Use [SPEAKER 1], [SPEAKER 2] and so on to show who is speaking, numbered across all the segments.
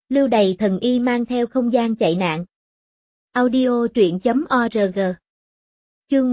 [SPEAKER 1] Lưu Đày thần y mang theo không gian chạy nạn. Audio truyện.org. Chương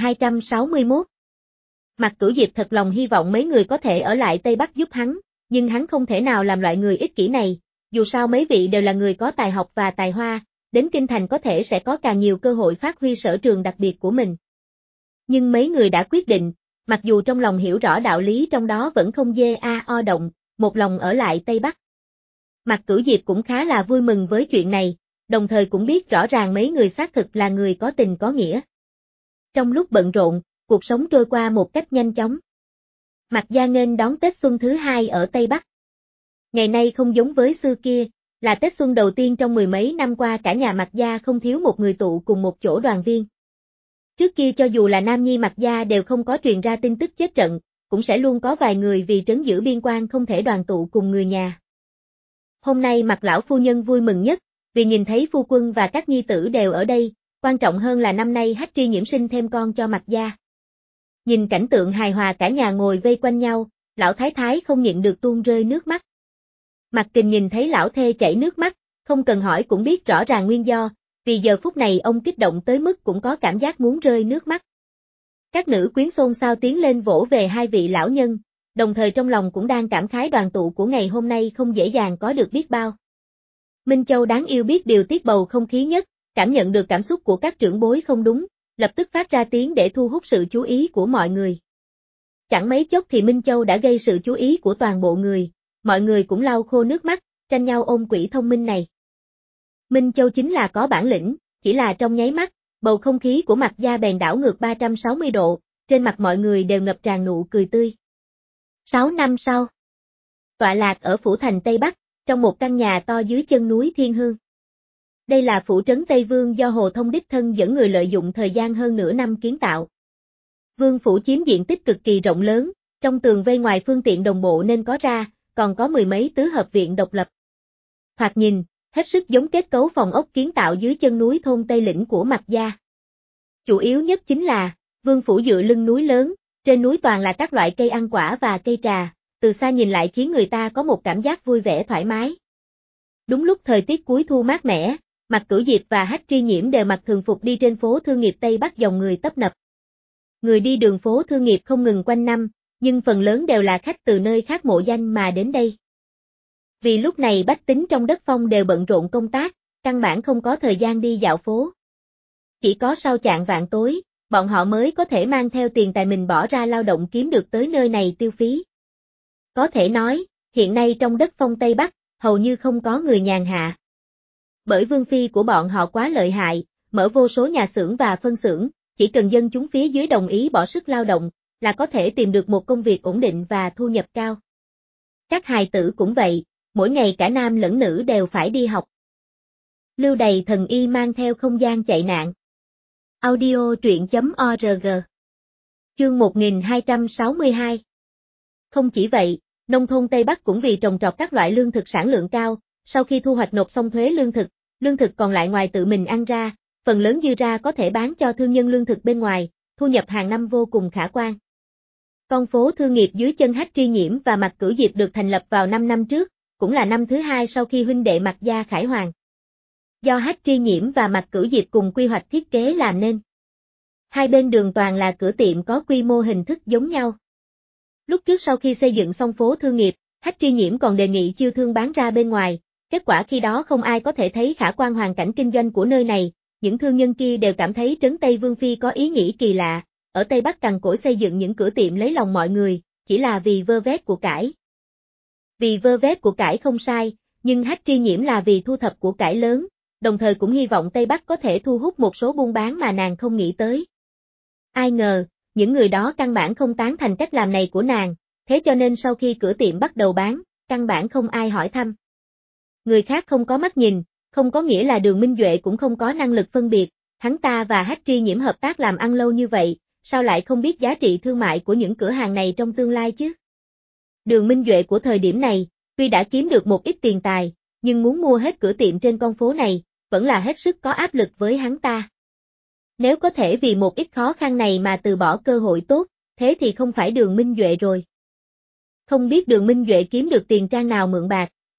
[SPEAKER 1] 1261. Mạc Cửu Diệp thật lòng hy vọng mấy người có thể ở lại Tây Bắc giúp hắn, nhưng hắn không thể nào làm loại người ích kỷ này, dù sao mấy vị đều là người có tài học và tài hoa, đến Kinh Thành có thể sẽ có càng nhiều cơ hội phát huy sở trường đặc biệt của mình. Nhưng mấy người đã quyết định, mặc dù trong lòng hiểu rõ đạo lý trong đó vẫn không động, một lòng ở lại Tây Bắc. Mạc Cửu Diệp cũng khá là vui mừng với chuyện này, đồng thời cũng biết rõ ràng mấy người xác thực là người có tình có nghĩa. Trong lúc bận rộn, cuộc sống trôi qua một cách nhanh chóng. Mạc gia nghênh đón Tết Xuân thứ hai ở Tây Bắc. Ngày nay không giống với xưa kia, là Tết Xuân đầu tiên trong mười mấy năm qua cả nhà Mạc gia không thiếu một người tụ cùng một chỗ đoàn viên. Trước kia cho dù là nam nhi Mạc gia đều không có truyền ra tin tức chết trận, cũng sẽ luôn có vài người vì trấn giữ biên quan không thể đoàn tụ cùng người nhà. Hôm nay Mạc lão phu nhân vui mừng nhất, vì nhìn thấy phu quân và các nhi tử đều ở đây, quan trọng hơn là năm nay Hách Tri Nhiễm sinh thêm con cho Mạc gia. Nhìn cảnh tượng hài hòa cả nhà ngồi vây quanh nhau, lão thái thái không nhịn được tuôn rơi nước mắt. Mạc Kình nhìn thấy lão thê chảy nước mắt, không cần hỏi cũng biết rõ ràng nguyên do, vì giờ phút này ông kích động tới mức cũng có cảm giác muốn rơi nước mắt. Các nữ quyến xôn xao tiến lên vỗ về hai vị lão nhân, đồng thời trong lòng cũng đang cảm khái đoàn tụ của ngày hôm nay không dễ dàng có được biết bao. Minh Châu đáng yêu biết điều tiết bầu không khí nhất, cảm nhận được cảm xúc của các trưởng bối không đúng, lập tức phát ra tiếng để thu hút sự chú ý của mọi người. Chẳng mấy chốc thì Minh Châu đã gây sự chú ý của toàn bộ người, mọi người cũng lau khô nước mắt, tranh nhau ôm quỷ thông minh này. Minh Châu chính là có bản lĩnh, chỉ là trong nháy mắt, bầu không khí của Mạc gia bèn đảo ngược 360 độ, trên mặt mọi người đều ngập tràn nụ cười tươi. 6 năm sau, tọa lạc ở phủ thành Tây Bắc, trong một căn nhà to dưới chân núi Thiên Hương. Đây là phủ trấn Tây Vương do Hồ Thông đích thân dẫn người lợi dụng thời gian hơn nửa năm kiến tạo. Vương phủ chiếm diện tích cực kỳ rộng lớn, trong tường vây ngoài phương tiện đồng bộ nên có ra, còn có mười mấy tứ hợp viện độc lập. Thoạt nhìn, hết sức giống kết cấu phòng ốc kiến tạo dưới chân núi thôn Tây Lĩnh của Mạc gia. Chủ yếu nhất chính là, vương phủ dựa lưng núi lớn, trên núi toàn là các loại cây ăn quả và cây trà, từ xa nhìn lại khiến người ta có một cảm giác vui vẻ thoải mái. Đúng lúc thời tiết cuối thu mát mẻ, Mạc Cửu Diệp và Hách Tri Nhiễm đều mặc thường phục đi trên phố Thương Nghiệp Tây Bắc dòng người tấp nập. Người đi đường phố Thương Nghiệp không ngừng quanh năm, nhưng phần lớn đều là khách từ nơi khác mộ danh mà đến đây. Vì lúc này bách tính trong đất Phong đều bận rộn công tác, căn bản không có thời gian đi dạo phố. Chỉ có sau chạng vạng tối, bọn họ mới có thể mang theo tiền tài mình bỏ ra lao động kiếm được tới nơi này tiêu phí. Có thể nói, hiện nay trong đất Phong Tây Bắc, hầu như không có người nhàn hạ. Bởi vương phi của bọn họ quá lợi hại, mở vô số nhà xưởng và phân xưởng, chỉ cần dân chúng phía dưới đồng ý bỏ sức lao động, là có thể tìm được một công việc ổn định và thu nhập cao. Các hài tử cũng vậy, mỗi ngày cả nam lẫn nữ đều phải đi học. Lưu Đày thần y mang theo không gian chạy nạn. Audio truyện.org. Chương 1262. Không chỉ vậy, nông thôn Tây Bắc cũng vì trồng trọt các loại lương thực sản lượng cao, sau khi thu hoạch nộp xong thuế lương thực còn lại ngoài tự mình ăn ra, phần lớn dư ra có thể bán cho thương nhân lương thực bên ngoài, thu nhập hàng năm vô cùng khả quan. Con phố Thương Nghiệp dưới chân Hách Tri Nhiễm và Mạc Cửu Diệp được thành lập vào 5 năm trước, cũng là năm thứ hai sau khi huynh đệ Mạc gia khải hoàn. Do Hách Tri Nhiễm và Mạc Cửu Diệp cùng quy hoạch thiết kế làm nên. Hai bên đường toàn là cửa tiệm có quy mô hình thức giống nhau. Lúc trước sau khi xây dựng xong phố Thương Nghiệp, Hách Tri Nhiễm còn đề nghị chiêu thương bán ra bên ngoài, kết quả khi đó không ai có thể thấy khả quan hoàn cảnh kinh doanh của nơi này, những thương nhân kia đều cảm thấy trấn Tây Vương Phi có ý nghĩ kỳ lạ, ở Tây Bắc cằn cỗi xây dựng những cửa tiệm lấy lòng mọi người, chỉ là vì vơ vét của cải. Vì vơ vét của cải không sai, nhưng Hách Tri Nhiễm là vì thu thập của cải lớn, đồng thời cũng hy vọng Tây Bắc có thể thu hút một số buôn bán mà nàng không nghĩ tới. Ai ngờ, những người đó căn bản không tán thành cách làm này của nàng, thế cho nên sau khi cửa tiệm bắt đầu bán, căn bản không ai hỏi thăm. Người khác không có mắt nhìn, không có nghĩa là Đường Minh Duệ cũng không có năng lực phân biệt, hắn ta và Hách Tri Nhiễm hợp tác làm ăn lâu như vậy, sao lại không biết giá trị thương mại của những cửa hàng này trong tương lai chứ? Đường Minh Duệ của thời điểm này, tuy đã kiếm được một ít tiền tài, nhưng muốn mua hết cửa tiệm trên con phố này, vẫn là hết sức có áp lực với hắn ta. Nếu có thể vì một ít khó khăn này mà từ bỏ cơ hội tốt, thế thì không phải Đường Minh Duệ rồi. Không biết Đường Minh Duệ kiếm được tiền trang nào mượn bạc,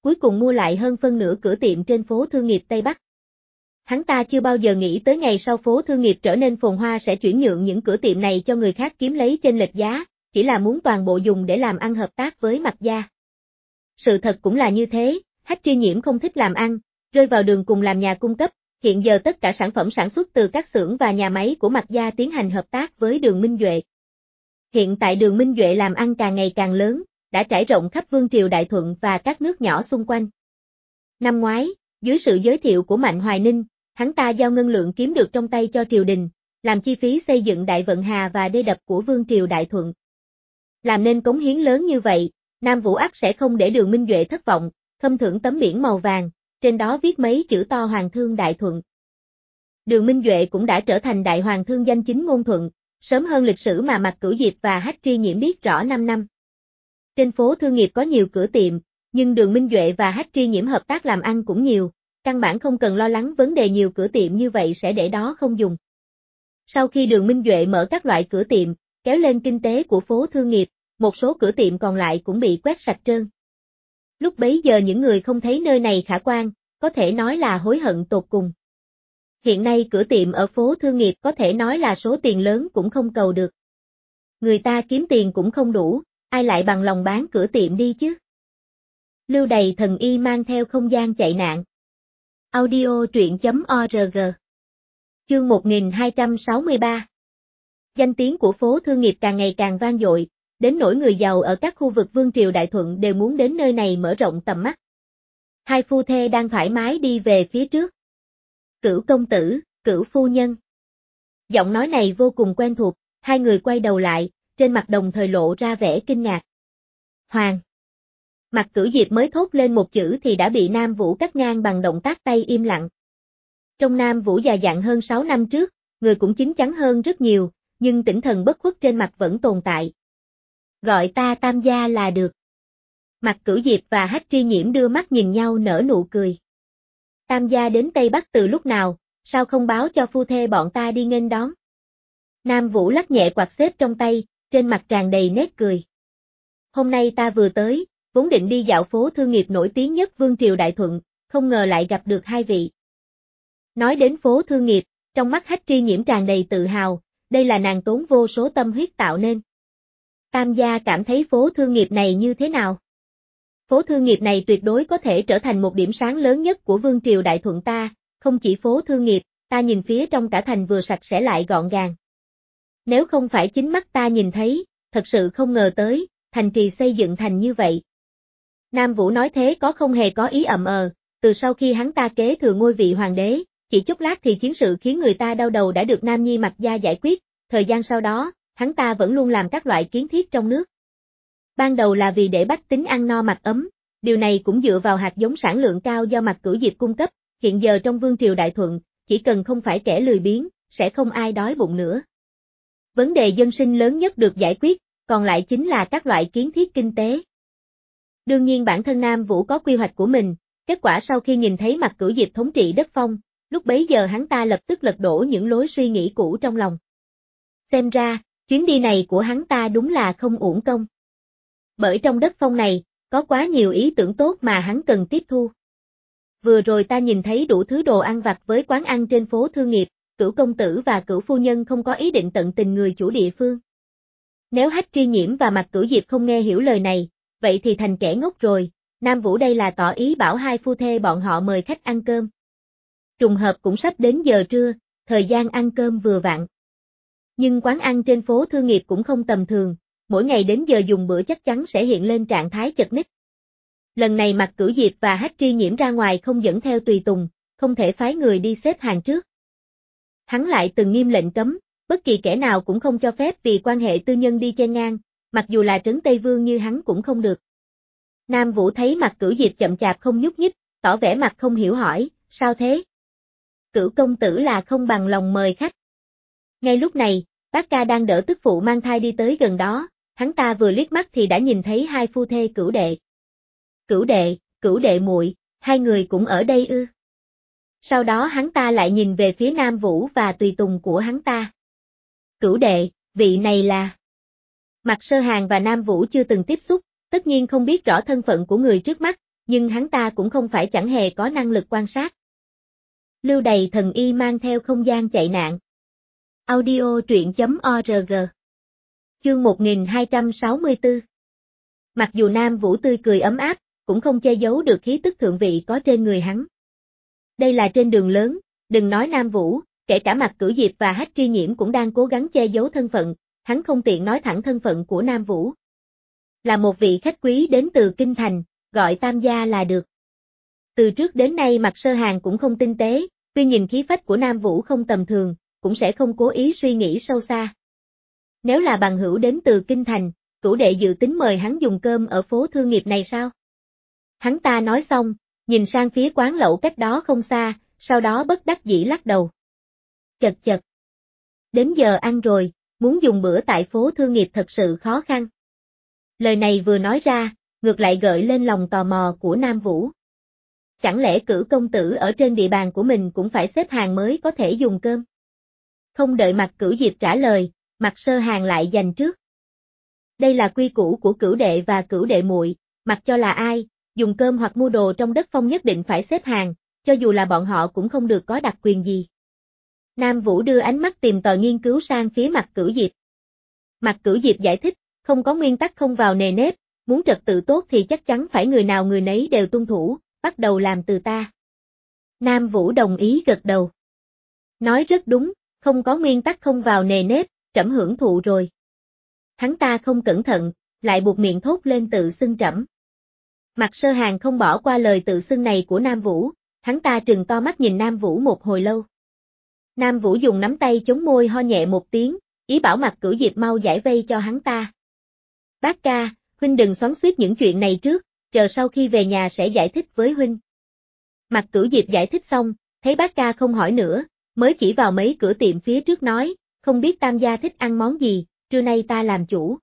[SPEAKER 1] cuối cùng mua lại hơn phân nửa cửa tiệm trên phố thương nghiệp Tây Bắc. Hắn ta chưa bao giờ nghĩ tới ngày sau phố thương nghiệp trở nên phồn hoa sẽ chuyển nhượng những cửa tiệm này cho người khác kiếm lấy chênh lệch giá, chỉ là muốn toàn bộ dùng để làm ăn hợp tác với Mạc gia. Sự thật cũng là như thế, Hách Tri Nhiễm không thích làm ăn, rơi vào đường cùng làm nhà cung cấp, hiện giờ tất cả sản phẩm sản xuất từ các xưởng và nhà máy của Mạc gia tiến hành hợp tác với Đường Minh Duệ. Hiện tại Đường Minh Duệ làm ăn càng ngày càng lớn, đã trải rộng khắp Vương triều Đại Thuận và các nước nhỏ xung quanh. Năm ngoái, dưới sự giới thiệu của Mạnh Hoài Ninh, hắn ta giao ngân lượng kiếm được trong tay cho triều đình, làm chi phí xây dựng Đại Vận Hà và đê đập của Vương triều Đại Thuận. Làm nên cống hiến lớn như vậy, Nam Vũ Ắt sẽ không để Đường Minh Duệ thất vọng, khâm thưởng tấm biển màu vàng, trên đó viết mấy chữ to Hoàng thương Đại Thuận. Đường Minh Duệ cũng đã trở thành đại hoàng thương danh chính ngôn thuận, sớm hơn lịch sử mà Mạc Cửu Diệp và Hách Tri Nhiễm biết rõ 5 năm. Trên phố thương nghiệp có nhiều cửa tiệm, nhưng Đường Minh Duệ và Hách Tri Nhiễm hợp tác làm ăn cũng nhiều, căn bản không cần lo lắng vấn đề nhiều cửa tiệm như vậy sẽ để đó không dùng. Sau khi Đường Minh Duệ mở các loại cửa tiệm, kéo lên kinh tế của phố thương nghiệp, một số cửa tiệm còn lại cũng bị quét sạch trơn. Lúc bấy giờ những người không thấy nơi này khả quan, có thể nói là hối hận tột cùng. Hiện nay cửa tiệm ở phố thương nghiệp có thể nói là số tiền lớn cũng không cầu được. Người ta kiếm tiền cũng không đủ, ai lại bằng lòng bán cửa tiệm đi chứ? Lưu Đày thần y mang theo không gian chạy nạn. Audio truyện.org. Chương 1263. Danh tiếng của phố thương nghiệp càng ngày càng vang dội, đến nỗi người giàu ở các khu vực Vương triều Đại Thuận đều muốn đến nơi này mở rộng tầm mắt. Hai phu thê đang thoải mái đi về phía trước. Cửu công tử, Cửu phu nhân. Giọng nói này vô cùng quen thuộc, hai người quay đầu lại, trên mặt đồng thời lộ ra vẻ kinh ngạc. Hoàng. Mạc Cửu Diệp mới thốt lên một chữ thì đã bị Nam Vũ cắt ngang bằng động tác tay im lặng. Trong Nam Vũ già dặn hơn 6 năm trước, người cũng chín chắn hơn rất nhiều, nhưng tinh thần bất khuất trên mặt vẫn tồn tại. Gọi ta Tam gia là được. Mạc Cửu Diệp và Hách Tri Nhiễm đưa mắt nhìn nhau nở nụ cười. Tam gia đến Tây Bắc từ lúc nào, sao không báo cho phu thê bọn ta đi nghênh đón? Nam Vũ lắc nhẹ quạt xếp trong tay, trên mặt tràn đầy nét cười. Hôm nay ta vừa tới, vốn định đi dạo phố thương nghiệp nổi tiếng nhất Vương triều Đại Thuận, không ngờ lại gặp được hai vị. Nói đến phố thương nghiệp, trong mắt Hách Tri Nhiễm tràn đầy tự hào, đây là nàng tốn vô số tâm huyết tạo nên. Tam gia cảm thấy phố thương nghiệp này như thế nào? Phố thương nghiệp này tuyệt đối có thể trở thành một điểm sáng lớn nhất của Vương triều Đại Thuận ta, không chỉ phố thương nghiệp, ta nhìn phía trong cả thành vừa sạch sẽ lại gọn gàng. Nếu không phải chính mắt ta nhìn thấy, thật sự không ngờ tới, thành trì xây dựng thành như vậy. Nam Vũ nói thế có không hề có ý ậm từ sau khi hắn ta kế thừa ngôi vị hoàng đế, chỉ chốc lát thì chiến sự khiến người ta đau đầu đã được Nam Nhi Mạc gia giải quyết, thời gian sau đó, hắn ta vẫn luôn làm các loại kiến thiết trong nước. Ban đầu là vì để bách tính ăn no mặc ấm, điều này cũng dựa vào hạt giống sản lượng cao do Mạc Cửu Diệp cung cấp, hiện giờ trong Vương triều Đại Thuận, chỉ cần không phải kẻ lười biếng, sẽ không ai đói bụng nữa. Vấn đề dân sinh lớn nhất được giải quyết, còn lại chính là các loại kiến thiết kinh tế. Đương nhiên bản thân Nam Vũ có quy hoạch của mình, kết quả sau khi nhìn thấy Mạc Cửu Diệp thống trị đất phong, lúc bấy giờ hắn ta lập tức lật đổ những lối suy nghĩ cũ trong lòng. Xem ra, chuyến đi này của hắn ta đúng là không uổng công. Bởi trong đất phong này, có quá nhiều ý tưởng tốt mà hắn cần tiếp thu. Vừa rồi ta nhìn thấy đủ thứ đồ ăn vặt với quán ăn trên phố thương nghiệp, Cửu công tử và Cửu phu nhân không có ý định tận tình người chủ địa phương. Nếu Hách Tri Nhiễm và Mạc Cửu Diệp không nghe hiểu lời này, vậy thì thành kẻ ngốc rồi, Nam Vũ đây là tỏ ý bảo hai phu thê bọn họ mời khách ăn cơm. Trùng hợp cũng sắp đến giờ trưa, thời gian ăn cơm vừa vặn. Nhưng quán ăn trên phố thương nghiệp cũng không tầm thường, mỗi ngày đến giờ dùng bữa chắc chắn sẽ hiện lên trạng thái chật ních. Lần này Mạc Cửu Diệp và Hách Tri Nhiễm ra ngoài không dẫn theo tùy tùng, không thể phái người đi xếp hàng trước. Hắn lại từng nghiêm lệnh cấm, bất kỳ kẻ nào cũng không cho phép vì quan hệ tư nhân đi chen ngang, mặc dù là trấn Tây Vương như hắn cũng không được. Nam Vũ thấy Mạc Cửu Diệp chậm chạp không nhúc nhích, tỏ vẻ mặt không hiểu hỏi, sao thế? Cửu công tử là không bằng lòng mời khách. Ngay lúc này, bác ca đang đỡ tức phụ mang thai đi tới gần đó, hắn ta vừa liếc mắt thì đã nhìn thấy hai phu thê Cửu đệ. Cửu đệ muội, hai người cũng ở đây ư? Sau đó hắn ta lại nhìn về phía Nam Vũ và tùy tùng của hắn ta. Cửu đệ, vị này là... Mạc Sơ Hàn và Nam Vũ chưa từng tiếp xúc, tất nhiên không biết rõ thân phận của người trước mắt, nhưng hắn ta cũng không phải chẳng hề có năng lực quan sát. Lưu Đày thần y mang theo không gian chạy nạn. Audio truyện.org. Chương 1264. Mặc dù Nam Vũ tươi cười ấm áp, cũng không che giấu được khí tức thượng vị có trên người hắn. Đây là trên đường lớn, đừng nói Nam Vũ, kể cả Mạc Cửu Diệp và Hách Truy Nhiễm cũng đang cố gắng che giấu thân phận, hắn không tiện nói thẳng thân phận của Nam Vũ. Là một vị khách quý đến từ Kinh Thành, gọi Tam gia là được. Từ trước đến nay Mạc Sơ Hàng cũng không tinh tế, tuy nhìn khí phách của Nam Vũ không tầm thường, cũng sẽ không cố ý suy nghĩ sâu xa. Nếu là bằng hữu đến từ Kinh Thành, Cửu đệ dự tính mời hắn dùng cơm ở phố thương nghiệp này sao? Hắn ta nói xong, nhìn sang phía quán lẩu cách đó không xa, sau đó bất đắc dĩ lắc đầu. Chật chật. Đến giờ ăn rồi, muốn dùng bữa tại phố thương nghiệp thật sự khó khăn. Lời này vừa nói ra, ngược lại gợi lên lòng tò mò của Nam Vũ. Chẳng lẽ Cửu công tử ở trên địa bàn của mình cũng phải xếp hàng mới có thể dùng cơm? Không đợi Mạc Cửu Diệp trả lời, Mạc Sơ Hàng lại giành trước. Đây là quy củ của Cửu đệ và Cửu đệ muội, mặc cho là ai, dùng cơm hoặc mua đồ trong đất phong nhất định phải xếp hàng, cho dù là bọn họ cũng không được có đặc quyền gì. Nam Vũ đưa ánh mắt tìm tòi nghiên cứu sang phía Mạc Cửu Diệp. Mạc Cửu Diệp giải thích, không có nguyên tắc không vào nề nếp, muốn trật tự tốt thì chắc chắn phải người nào người nấy đều tuân thủ, bắt đầu làm từ ta. Nam Vũ đồng ý gật đầu. Nói rất đúng, không có nguyên tắc không vào nề nếp, trẫm hưởng thụ rồi. Hắn ta không cẩn thận, lại buộc miệng thốt lên tự xưng trẫm. Mạc Sơ Hàng không bỏ qua lời tự xưng này của Nam Vũ, hắn ta trừng to mắt nhìn Nam Vũ một hồi lâu. Nam Vũ dùng nắm tay chống môi ho nhẹ một tiếng, ý bảo Mạc Cửu Diệp mau giải vây cho hắn ta. Bác ca, huynh đừng xoắn xuýt những chuyện này trước, chờ sau khi về nhà sẽ giải thích với huynh. Mạc Cửu Diệp giải thích xong, thấy bác ca không hỏi nữa, mới chỉ vào mấy cửa tiệm phía trước nói, không biết Tam gia thích ăn món gì, trưa nay ta làm chủ.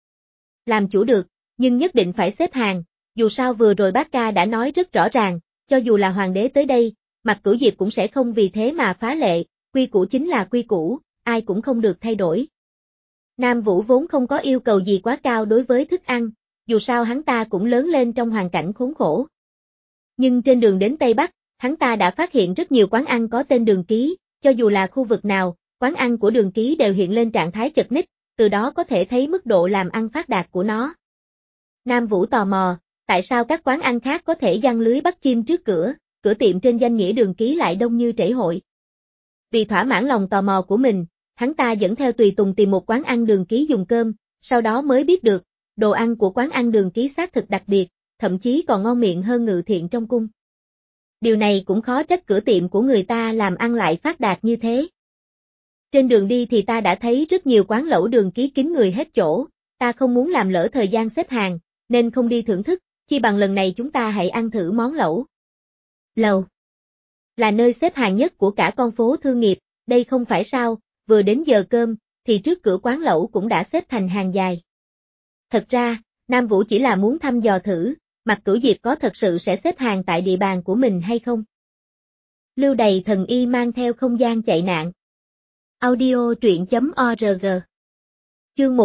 [SPEAKER 1] Làm chủ được, nhưng nhất định phải xếp hàng, dù sao vừa rồi bác ca đã nói rất rõ ràng, cho dù là hoàng đế tới đây, Mạc Cửu Diệp cũng sẽ không vì thế mà phá lệ, quy củ chính là quy củ, ai cũng không được thay đổi. Nam Vũ vốn không có yêu cầu gì quá cao đối với thức ăn, dù sao hắn ta cũng lớn lên trong hoàn cảnh khốn khổ. Nhưng trên đường đến Tây Bắc, hắn ta đã phát hiện rất nhiều quán ăn có tên Đường Ký, cho dù là khu vực nào, quán ăn của Đường Ký đều hiện lên trạng thái chật ních, từ đó có thể thấy mức độ làm ăn phát đạt của nó. Nam Vũ tò mò, tại sao các quán ăn khác có thể giăng lưới bắt chim trước cửa, cửa tiệm trên danh nghĩa Đường Ký lại đông như trễ hội. Vì thỏa mãn lòng tò mò của mình, hắn ta dẫn theo tùy tùng tìm một quán ăn Đường Ký dùng cơm, sau đó mới biết được, đồ ăn của quán ăn Đường Ký xác thực đặc biệt, thậm chí còn ngon miệng hơn Ngự Thiện trong cung. Điều này cũng khó trách cửa tiệm của người ta làm ăn lại phát đạt như thế. Trên đường đi thì ta đã thấy rất nhiều quán lẩu Đường Ký kín người hết chỗ, ta không muốn làm lỡ thời gian xếp hàng, nên không đi thưởng thức, chi bằng lần này chúng ta hãy ăn thử món lẩu. Lầu là nơi xếp hàng nhất của cả con phố thương nghiệp, đây không phải sao, vừa đến giờ cơm, thì trước cửa quán lẩu cũng đã xếp thành hàng dài. Thật ra, Nam Vũ chỉ là muốn thăm dò thử, Mạc Cửu Diệp có thật sự sẽ xếp hàng tại địa bàn của mình hay không. Lưu Đày thần y mang theo không gian chạy nạn. Audio truyện.org. Chương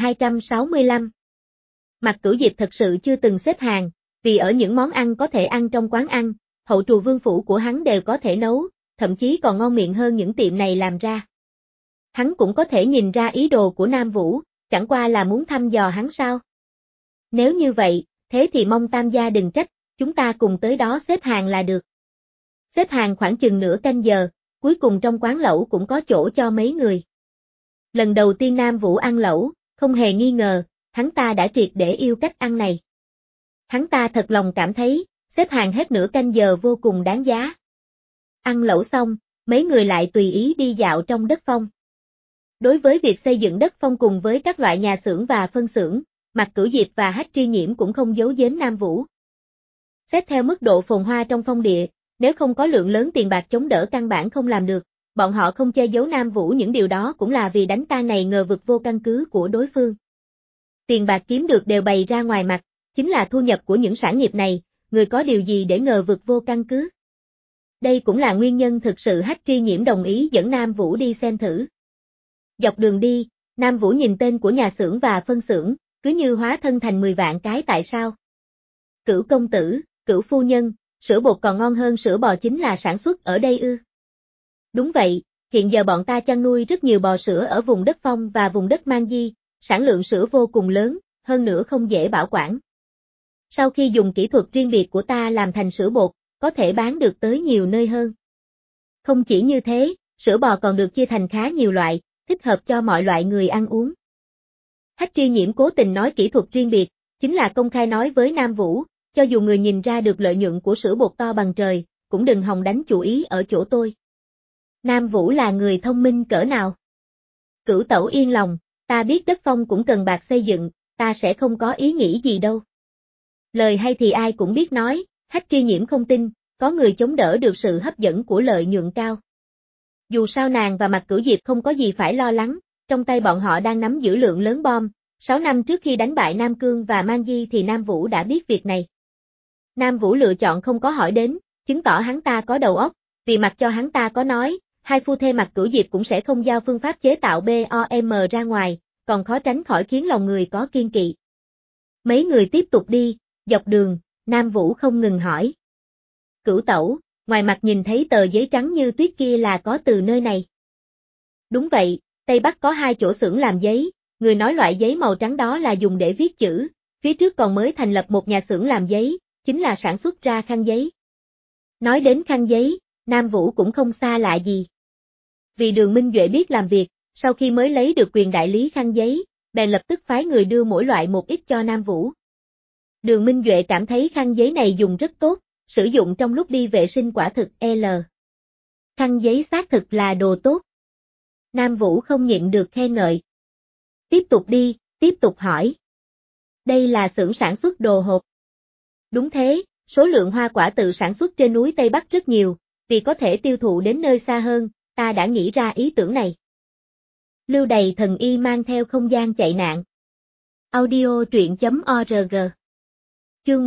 [SPEAKER 1] 1265. Mạc Cửu Diệp thật sự chưa từng xếp hàng, vì ở những món ăn có thể ăn trong quán ăn, hậu trù vương phủ của hắn đều có thể nấu, thậm chí còn ngon miệng hơn những tiệm này làm ra. Hắn cũng có thể nhìn ra ý đồ của Nam Vũ, chẳng qua là muốn thăm dò hắn sao. Nếu như vậy, thế thì mong Tam gia đừng trách, chúng ta cùng tới đó xếp hàng là được. Xếp hàng khoảng chừng nửa canh giờ, cuối cùng trong quán lẩu cũng có chỗ cho mấy người. Lần đầu tiên Nam Vũ ăn lẩu, không hề nghi ngờ, hắn ta đã triệt để yêu cách ăn này. Hắn ta thật lòng cảm thấy, xếp hàng hết nửa canh giờ vô cùng đáng giá. Ăn lẩu xong, mấy người lại tùy ý đi dạo trong đất phong. Đối với việc xây dựng đất phong cùng với các loại nhà xưởng và phân xưởng, Mạc Cửu Diệp và Hách Truy Nhiễm cũng không giấu giếm Nam Vũ. Xét theo mức độ phồn hoa trong phong địa, nếu không có lượng lớn tiền bạc chống đỡ căn bản không làm được, bọn họ không che giấu Nam Vũ những điều đó cũng là vì đánh tan này ngờ vực vô căn cứ của đối phương. Tiền bạc kiếm được đều bày ra ngoài mặt, chính là thu nhập của những sản nghiệp này, người có điều gì để ngờ vực vô căn cứ. Đây cũng là nguyên nhân thực sự Hách Truy Nhiễm đồng ý dẫn Nam Vũ đi xem thử. Dọc đường đi, Nam Vũ nhìn tên của nhà xưởng và phân xưởng, cứ như hóa thân thành 10 vạn cái tại sao. Cửu Cửu phu nhân, sữa bột còn ngon hơn sữa bò chính là sản xuất ở đây ư? Đúng vậy, hiện giờ bọn ta chăn nuôi rất nhiều bò sữa ở vùng đất Phong và vùng đất Mang Di, sản lượng sữa vô cùng lớn, hơn nữa không dễ bảo quản. Sau khi dùng kỹ thuật riêng biệt của ta làm thành sữa bột, có thể bán được tới nhiều nơi hơn. Không chỉ như thế, sữa bò còn được chia thành khá nhiều loại, thích hợp cho mọi loại người ăn uống. Hách Tri Nhiễm cố tình nói kỹ thuật riêng biệt, chính là công khai nói với Nam Vũ, cho dù người nhìn ra được lợi nhuận của sữa bột to bằng trời, cũng đừng hòng đánh chủ ý ở chỗ tôi. Nam Vũ là người thông minh cỡ nào? Cửu tẩu yên lòng, ta biết đất Phong cũng cần bạc xây dựng, ta sẽ không có ý nghĩ gì đâu. Lời hay thì ai cũng biết nói, Hách Tri Nhiễm không tin, có người chống đỡ được sự hấp dẫn của lợi nhuận cao. Dù sao nàng và Mạc Cửu Diệp không có gì phải lo lắng, trong tay bọn họ đang nắm giữ lượng lớn bom, 6 năm trước khi đánh bại Nam Cương và Mang Di thì Nam Vũ đã biết việc này. Nam Vũ lựa chọn không có hỏi đến, chứng tỏ hắn ta có đầu óc, vì mặc cho hắn ta có nói, hai phu thê Mạc Cửu Diệp cũng sẽ không giao phương pháp chế tạo BOM ra ngoài, còn khó tránh khỏi khiến lòng người có kiên kỵ. Mấy người tiếp tục đi, dọc đường, Nam Vũ không ngừng hỏi. Cửu tẩu, ngoài mặt nhìn thấy tờ giấy trắng như tuyết kia là có từ nơi này. Đúng vậy, Tây Bắc có 2 chỗ xưởng làm giấy, người nói loại giấy màu trắng đó là dùng để viết chữ, phía trước còn mới thành lập một nhà xưởng làm giấy, chính là sản xuất ra khăn giấy. Nói đến khăn giấy, Nam Vũ cũng không xa lạ gì. Vì Đường Minh Duệ biết làm việc, sau khi mới lấy được quyền đại lý khăn giấy, bèn lập tức phái người đưa mỗi loại một ít cho Nam Vũ. Đường Minh Duệ cảm thấy khăn giấy này dùng rất tốt, sử dụng trong lúc đi vệ sinh quả thực L. Khăn giấy xác thực là đồ tốt. Nam Vũ không nhịn được khen ngợi. Tiếp tục đi, tiếp tục hỏi. Đây là xưởng sản xuất đồ hộp. Đúng thế, số lượng hoa quả tự sản xuất trên núi Tây Bắc rất nhiều, vì có thể tiêu thụ đến nơi xa hơn, ta đã nghĩ ra ý tưởng này. Lưu Đầy Thần Y mang theo không gian chạy nạn. Audio truyện.org. Chương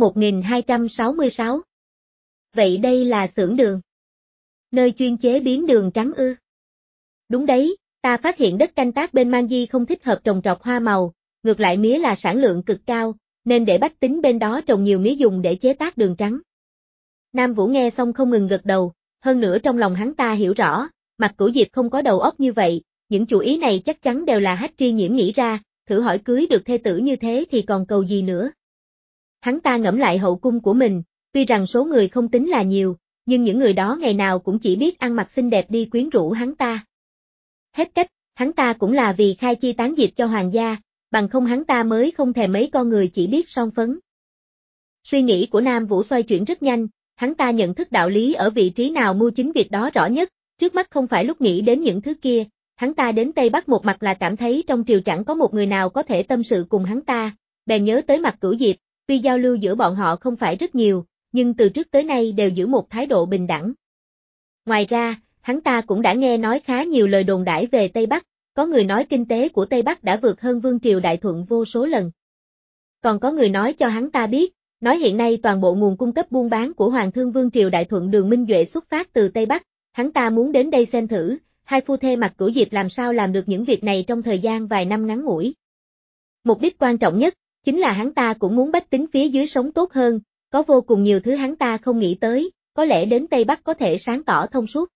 [SPEAKER 1] 1266. Vậy đây là xưởng đường. Nơi chuyên chế biến đường trắng ư? Đúng đấy, ta phát hiện đất canh tác bên Mang Di không thích hợp trồng trọt hoa màu, ngược lại mía là sản lượng cực cao, nên để bách tính bên đó trồng nhiều mía dùng để chế tác đường trắng. Nam Vũ nghe xong không ngừng gật đầu, hơn nữa trong lòng hắn ta hiểu rõ, Mạc Cửu Diệp không có đầu óc như vậy, những chủ ý này chắc chắn đều là Hách Tri Nhiễm nghĩ ra, thử hỏi cưới được thê tử như thế thì còn cầu gì nữa. Hắn ta ngẫm lại hậu cung của mình, tuy rằng số người không tính là nhiều, nhưng những người đó ngày nào cũng chỉ biết ăn mặc xinh đẹp đi quyến rũ hắn ta. Hết cách, hắn ta cũng là vì khai chi tán diệp cho hoàng gia, bằng không hắn ta mới không thèm mấy con người chỉ biết son phấn. Suy nghĩ của Nam Vũ xoay chuyển rất nhanh, hắn ta nhận thức đạo lý ở vị trí nào mưu chính việc đó rõ nhất, trước mắt không phải lúc nghĩ đến những thứ kia, hắn ta đến Tây Bắc một mặt là cảm thấy trong triều chẳng có một người nào có thể tâm sự cùng hắn ta, bèn nhớ tới Mạc Cửu Diệp, tuy giao lưu giữa bọn họ không phải rất nhiều, nhưng từ trước tới nay đều giữ một thái độ bình đẳng. Ngoài ra, hắn ta cũng đã nghe nói khá nhiều lời đồn đãi về Tây Bắc, có người nói kinh tế của Tây Bắc đã vượt hơn Vương triều Đại Thuận vô số lần. Còn có người nói cho hắn ta biết, nói hiện nay toàn bộ nguồn cung cấp buôn bán của Hoàng thương Vương triều Đại Thuận Đường Minh Duệ xuất phát từ Tây Bắc, hắn ta muốn đến đây xem thử, hai phu thê Mạc Cửu Diệp làm sao làm được những việc này trong thời gian vài năm ngắn ngủi. Mục đích quan trọng nhất, chính là hắn ta cũng muốn bách tính phía dưới sống tốt hơn, có vô cùng nhiều thứ hắn ta không nghĩ tới, có lẽ đến Tây Bắc có thể sáng tỏ thông suốt.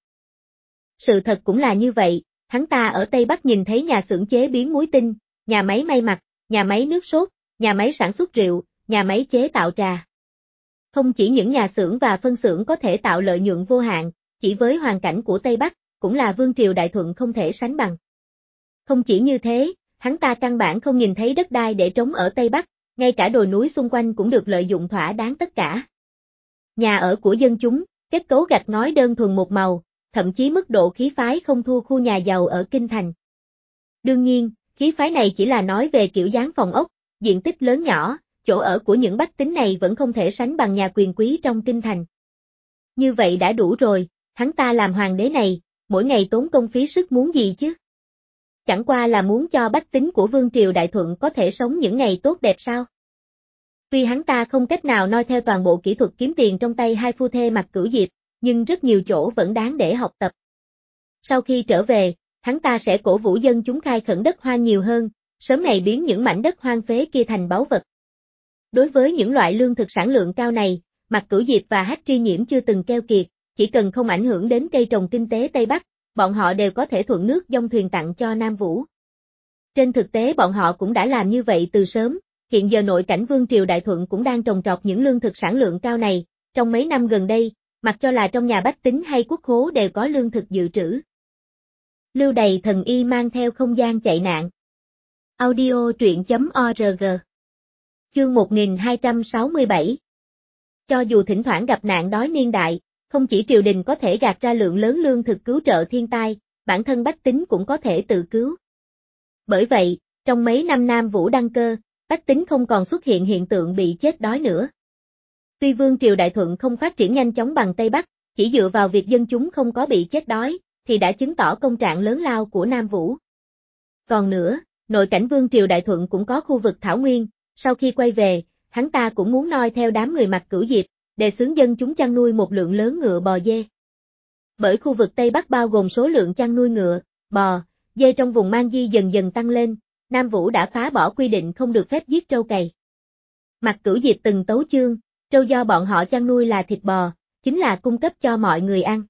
[SPEAKER 1] Sự thật cũng là như vậy, hắn ta ở Tây Bắc nhìn thấy nhà xưởng chế biến muối tinh, nhà máy may mặc, nhà máy nước sốt, nhà máy sản xuất rượu, nhà máy chế tạo trà. Không chỉ những nhà xưởng và phân xưởng có thể tạo lợi nhuận vô hạn, chỉ với hoàn cảnh của Tây Bắc, cũng là Vương triều Đại Thuận không thể sánh bằng. Không chỉ như thế, hắn ta căn bản không nhìn thấy đất đai để trống ở Tây Bắc, ngay cả đồi núi xung quanh cũng được lợi dụng thỏa đáng tất cả. Nhà ở của dân chúng, kết cấu gạch ngói đơn thuần một màu, thậm chí mức độ khí phái không thua khu nhà giàu ở Kinh Thành. Đương nhiên, khí phái này chỉ là nói về kiểu dáng phòng ốc, diện tích lớn nhỏ, chỗ ở của những bách tính này vẫn không thể sánh bằng nhà quyền quý trong Kinh Thành. Như vậy đã đủ rồi, hắn ta làm hoàng đế này, mỗi ngày tốn công phí sức muốn gì chứ? Chẳng qua là muốn cho bách tính của Vương triều Đại Thuận có thể sống những ngày tốt đẹp sao? Tuy hắn ta không cách nào noi theo toàn bộ kỹ thuật kiếm tiền trong tay hai phu thê Mạc Cửu Diệp, nhưng rất nhiều chỗ vẫn đáng để học tập. Sau khi trở về, hắn ta sẽ cổ vũ dân chúng khai khẩn đất hoang nhiều hơn, sớm ngày biến những mảnh đất hoang phế kia thành báu vật. Đối với những loại lương thực sản lượng cao này, Mạc Cửu Diệp và Hách Tri Nhiễm chưa từng keo kiệt, chỉ cần không ảnh hưởng đến cây trồng kinh tế Tây Bắc, bọn họ đều có thể thuận nước dông thuyền tặng cho Nam Vũ. Trên thực tế bọn họ cũng đã làm như vậy từ sớm, hiện giờ nội cảnh Vương triều Đại Thuận cũng đang trồng trọt những lương thực sản lượng cao này, trong mấy năm gần đây, mặc cho là trong nhà bách tính hay quốc khố đều có lương thực dự trữ. Lưu Đày thần y mang theo không gian chạy nạn. Audio truyện.org. Chương 1267. Cho dù thỉnh thoảng gặp nạn đói niên đại, không chỉ triều đình có thể gạt ra lượng lớn lương thực cứu trợ thiên tai, bản thân bách tính cũng có thể tự cứu. Bởi vậy, trong mấy năm Nam Vũ đăng cơ, bách tính không còn xuất hiện hiện tượng bị chết đói nữa. Tuy Vương triều Đại Thuận không phát triển nhanh chóng bằng Tây Bắc, chỉ dựa vào việc dân chúng không có bị chết đói, thì đã chứng tỏ công trạng lớn lao của Nam Vũ. Còn nữa, nội cảnh Vương triều Đại Thuận cũng có khu vực thảo nguyên, sau khi quay về, hắn ta cũng muốn noi theo đám người Mạc Cửu Diệp, đề xướng dân chúng chăn nuôi một lượng lớn ngựa bò dê. Bởi khu vực Tây Bắc bao gồm số lượng chăn nuôi ngựa, bò, dê trong vùng Mang Di dần dần tăng lên, Nam Vũ đã phá bỏ quy định không được phép giết trâu cày. Mạc Cửu Diệp từng tấu chương, trâu do bọn họ chăn nuôi là thịt bò, chính là cung cấp cho mọi người ăn.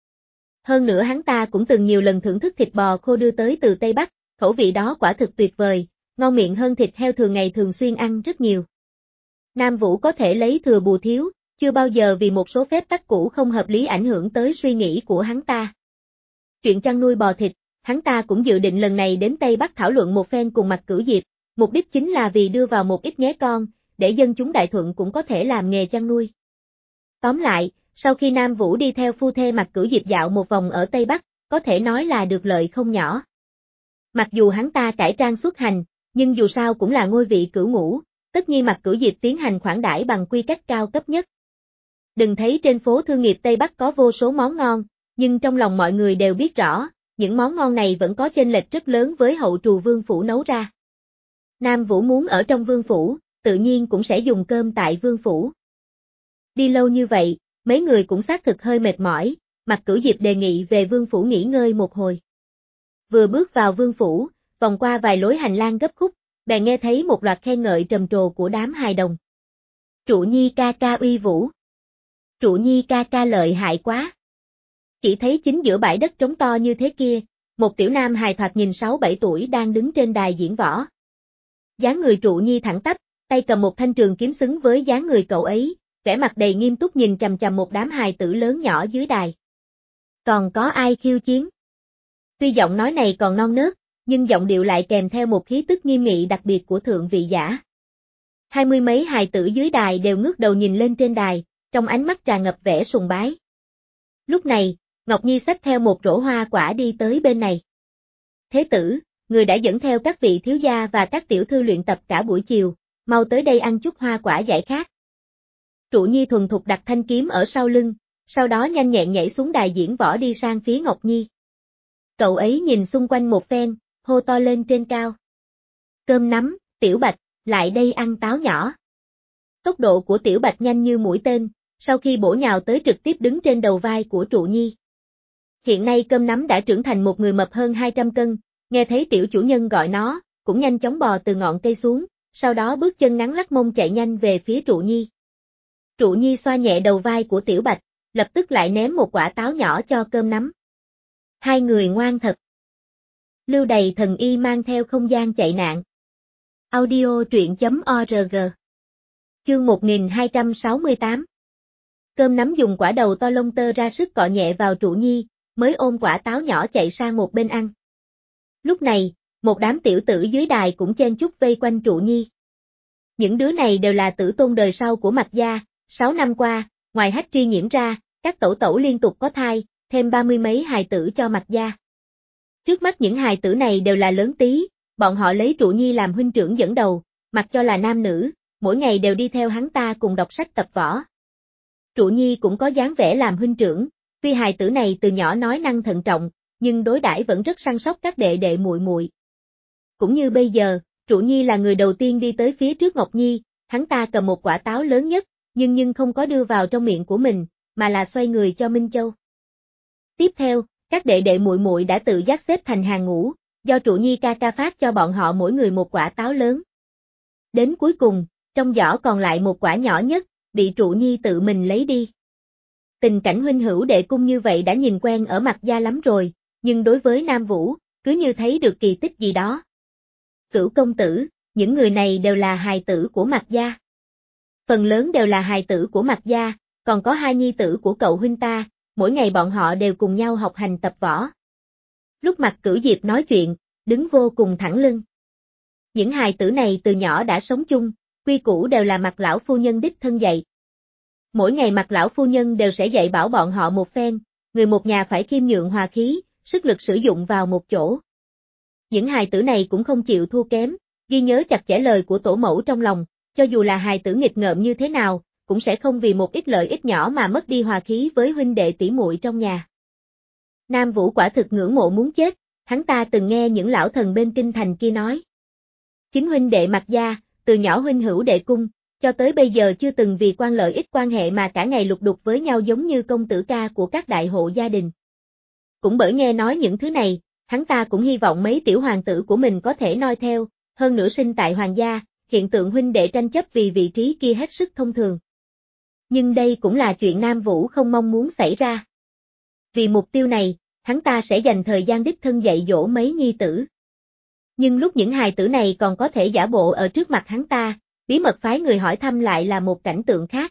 [SPEAKER 1] Hơn nữa hắn ta cũng từng nhiều lần thưởng thức thịt bò khô đưa tới từ Tây Bắc, khẩu vị đó quả thực tuyệt vời, ngon miệng hơn thịt heo thường ngày thường xuyên ăn rất nhiều. Nam Vũ có thể lấy thừa bù thiếu, chưa bao giờ vì một số phép tắc cũ không hợp lý ảnh hưởng tới suy nghĩ của hắn ta. Chuyện chăn nuôi bò thịt, hắn ta cũng dự định lần này đến Tây Bắc thảo luận một phen cùng Mạc Cửu Diệp, mục đích chính là vì đưa vào một ít nghé con, để dân chúng Đại Thuận cũng có thể làm nghề chăn nuôi. Tóm lại, sau khi Nam Vũ đi theo phu thê Mạc Cửu Diệp dạo một vòng ở Tây Bắc, có thể nói là được lợi không nhỏ. Mặc dù hắn ta cải trang xuất hành, nhưng dù sao cũng là ngôi vị cửu ngũ, tất nhiên Mạc Cửu Diệp tiến hành khoản đãi bằng quy cách cao cấp nhất. Đừng thấy trên phố thương nghiệp Tây Bắc có vô số món ngon, nhưng trong lòng mọi người đều biết rõ, những món ngon này vẫn có chênh lệch rất lớn với hậu trù vương phủ nấu ra. Nam Vũ muốn ở trong vương phủ, tự nhiên cũng sẽ dùng cơm tại vương phủ. Đi lâu như vậy, mấy người cũng xác thực hơi mệt mỏi, Mạc Cửu Diệp đề nghị về vương phủ nghỉ ngơi một hồi. Vừa bước vào vương phủ, vòng qua vài lối hành lang gấp khúc, bèn nghe thấy một loạt khen ngợi trầm trồ của đám hài đồng. Trụ Nhi ca ca uy vũ. Trụ Nhi ca ca lợi hại quá. Chỉ thấy chính giữa bãi đất trống to như thế kia, một tiểu nam hài thoạt nhìn 6-7 tuổi đang đứng trên đài diễn võ. Dáng người Trụ Nhi thẳng tắp, tay cầm một thanh trường kiếm xứng với dáng người cậu ấy, vẻ mặt đầy nghiêm túc nhìn chằm chằm một đám hài tử lớn nhỏ dưới đài. Còn có ai khiêu chiến? Tuy giọng nói này còn non nớt, nhưng giọng điệu lại kèm theo một khí tức nghiêm nghị đặc biệt của thượng vị giả. 20 mấy hài tử dưới đài đều ngước đầu nhìn lên trên đài, trong ánh mắt tràn ngập vẻ sùng bái. Lúc này, Ngọc Nhi xách theo một rổ hoa quả đi tới bên này. Thế tử, người đã dẫn theo các vị thiếu gia và các tiểu thư luyện tập cả buổi chiều, mau tới đây ăn chút hoa quả giải khát. Trụ Nhi thuần thục đặt thanh kiếm ở sau lưng, sau đó nhanh nhẹn nhảy xuống đài diễn võ đi sang phía Ngọc Nhi. Cậu ấy nhìn xung quanh một phen, hô to lên trên cao. Cơm nắm, Tiểu Bạch, lại đây ăn táo nhỏ. Tốc độ của Tiểu Bạch nhanh như mũi tên, sau khi bổ nhào tới trực tiếp đứng trên đầu vai của Trụ Nhi. Hiện nay Cơm nắm đã trưởng thành một người mập hơn 200 cân, nghe thấy tiểu chủ nhân gọi nó, cũng nhanh chóng bò từ ngọn cây xuống, sau đó bước chân ngắn lắc mông chạy nhanh về phía Trụ Nhi. Trụ Nhi xoa nhẹ đầu vai của Tiểu Bạch, lập tức lại ném một quả táo nhỏ cho Cơm nắm. Hai người ngoan thật. Lưu Đày thần y mang theo không gian chạy nạn. Audio truyện.org. Chương 1268. Cơm nắm dùng quả đầu to lông tơ ra sức cọ nhẹ vào Trụ Nhi, mới ôm quả táo nhỏ chạy sang một bên ăn. Lúc này, một đám tiểu tử dưới đài cũng chen chúc vây quanh Trụ Nhi. Những đứa này đều là tử tôn đời sau của Mạc gia, 6 năm qua, ngoài Hách Tri Nhiễm ra, các tẩu tẩu liên tục có thai, thêm 30 mấy hài tử cho Mạc gia. Trước mắt những hài tử này đều là lớn tí, bọn họ lấy Trụ Nhi làm huynh trưởng dẫn đầu, mặc cho là nam nữ, mỗi ngày đều đi theo hắn ta cùng đọc sách tập võ. Trụ Nhi cũng có dáng vẻ làm huynh trưởng, tuy hài tử này từ nhỏ nói năng thận trọng, nhưng đối đãi vẫn rất săn sóc các đệ đệ muội muội. Cũng như bây giờ, Trụ Nhi là người đầu tiên đi tới phía trước Ngọc Nhi, hắn ta cầm một quả táo lớn nhất, nhưng không có đưa vào trong miệng của mình, mà là xoay người cho Minh Châu. Tiếp theo, các đệ đệ muội muội đã tự giác xếp thành hàng ngũ, do Trụ Nhi ca ca phát cho bọn họ mỗi người một quả táo lớn. Đến cuối cùng, trong giỏ còn lại một quả nhỏ nhất, bị trụ nhi tự mình lấy đi. Tình cảnh huynh hữu đệ cung như vậy đã nhìn quen ở Mạc gia lắm rồi, nhưng đối với Nam Vũ, cứ như thấy được kỳ tích gì đó. Cửu công tử, những người này đều là hài tử của Mạc gia. Phần lớn đều là hài tử của Mạc gia, còn có hai nhi tử của cậu huynh ta, mỗi ngày bọn họ đều cùng nhau học hành tập võ. Lúc Mạc Cửu Diệp nói chuyện, đứng vô cùng thẳng lưng. Những hài tử này từ nhỏ đã sống chung, quy củ đều là Mạc lão phu nhân đích thân dạy. Mỗi ngày Mạc lão phu nhân đều sẽ dạy bảo bọn họ một phen, người một nhà phải khiêm nhượng hòa khí, sức lực sử dụng vào một chỗ. Những hài tử này cũng không chịu thua kém, ghi nhớ chặt chẽ lời của tổ mẫu trong lòng, cho dù là hài tử nghịch ngợm như thế nào, cũng sẽ không vì một ít lợi ích nhỏ mà mất đi hòa khí với huynh đệ tỷ muội trong nhà. Nam Vũ quả thực ngưỡng mộ muốn chết, hắn ta từng nghe những lão thần bên kinh thành kia nói. Chính huynh đệ Mạc gia, từ nhỏ huynh hữu đệ cung, cho tới bây giờ chưa từng vì quan lợi ích quan hệ mà cả ngày lục đục với nhau giống như công tử ca của các đại hộ gia đình. Cũng bởi nghe nói những thứ này, hắn ta cũng hy vọng mấy tiểu hoàng tử của mình có thể noi theo, hơn nữa sinh tại hoàng gia, hiện tượng huynh đệ tranh chấp vì vị trí kia hết sức thông thường. Nhưng đây cũng là chuyện Nam Vũ không mong muốn xảy ra. Vì mục tiêu này, hắn ta sẽ dành thời gian đích thân dạy dỗ mấy nhi tử. Nhưng lúc những hài tử này còn có thể giả bộ ở trước mặt hắn ta, bí mật phái người hỏi thăm lại là một cảnh tượng khác.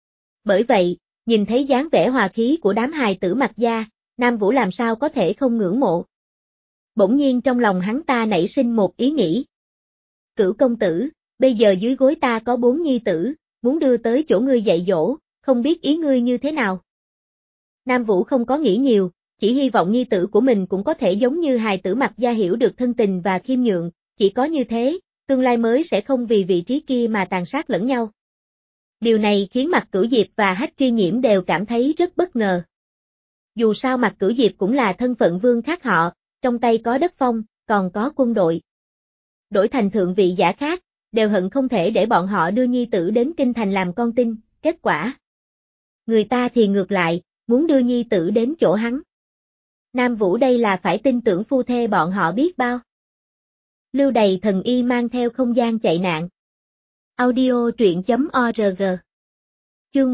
[SPEAKER 1] Bởi vậy, nhìn thấy dáng vẻ hòa khí của đám hài tử Mạc gia, Nam Vũ làm sao có thể không ngưỡng mộ. Bỗng nhiên trong lòng hắn ta nảy sinh một ý nghĩ. Cửu công tử, bây giờ dưới gối ta có 4 nhi tử, muốn đưa tới chỗ ngươi dạy dỗ, không biết ý ngươi như thế nào. Nam Vũ không có nghĩ nhiều, chỉ hy vọng nhi tử của mình cũng có thể giống như hài tử Mạc gia hiểu được thân tình và khiêm nhượng, chỉ có như thế, tương lai mới sẽ không vì vị trí kia mà tàn sát lẫn nhau. Điều này khiến Mạc Cửu Diệp và Hách Tri Nhiễm đều cảm thấy rất bất ngờ. Dù sao Mạc Cửu Diệp cũng là thân phận vương khác họ, trong tay có đất phong, còn có quân đội. Đổi thành thượng vị giả khác, đều hận không thể để bọn họ đưa nhi tử đến kinh thành làm con tin, kết quả. Người ta thì ngược lại, muốn đưa nhi tử đến chỗ hắn. Nam Vũ đây là phải tin tưởng phu thê bọn họ biết bao. Lưu Đầy Thần Y mang theo không gian chạy nạn. Audio truyện.org. Chương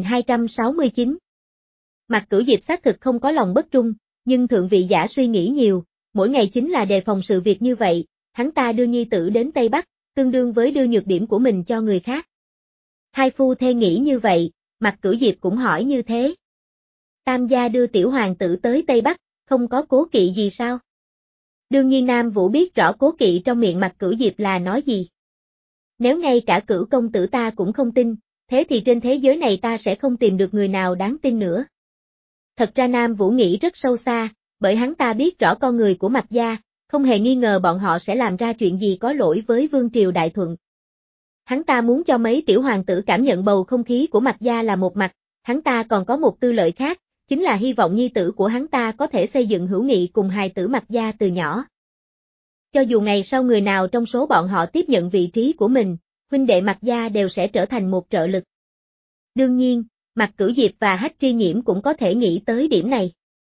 [SPEAKER 1] 1269. Mạc Cửu Diệp xác thực không có lòng bất trung, nhưng thượng vị giả suy nghĩ nhiều, mỗi ngày chính là đề phòng sự việc như vậy, hắn ta đưa nhi tử đến Tây Bắc, tương đương với đưa nhược điểm của mình cho người khác. Hai phu thê nghĩ như vậy, Mạc Cửu Diệp cũng hỏi như thế. Tam gia đưa tiểu hoàng tử tới Tây Bắc, không có cố kỵ gì sao? Đương nhiên Nam Vũ biết rõ cố kỵ trong miệng Mạc Cửu Diệp là nói gì. Nếu ngay cả Cửu công tử ta cũng không tin, thế thì trên thế giới này ta sẽ không tìm được người nào đáng tin nữa. Thật ra Nam Vũ nghĩ rất sâu xa, bởi hắn ta biết rõ con người của Mạc gia, không hề nghi ngờ bọn họ sẽ làm ra chuyện gì có lỗi với Vương triều Đại Thuận. Hắn ta muốn cho mấy tiểu hoàng tử cảm nhận bầu không khí của Mạc gia là một mặt, hắn ta còn có một tư lợi khác, chính là hy vọng nhi tử của hắn ta có thể xây dựng hữu nghị cùng hài tử Mạc gia từ nhỏ. Cho dù ngày sau người nào trong số bọn họ tiếp nhận vị trí của mình, huynh đệ Mạc gia đều sẽ trở thành một trợ lực. Đương nhiên, Mạc Cửu Diệp và Hách Tri Nhiễm cũng có thể nghĩ tới điểm này.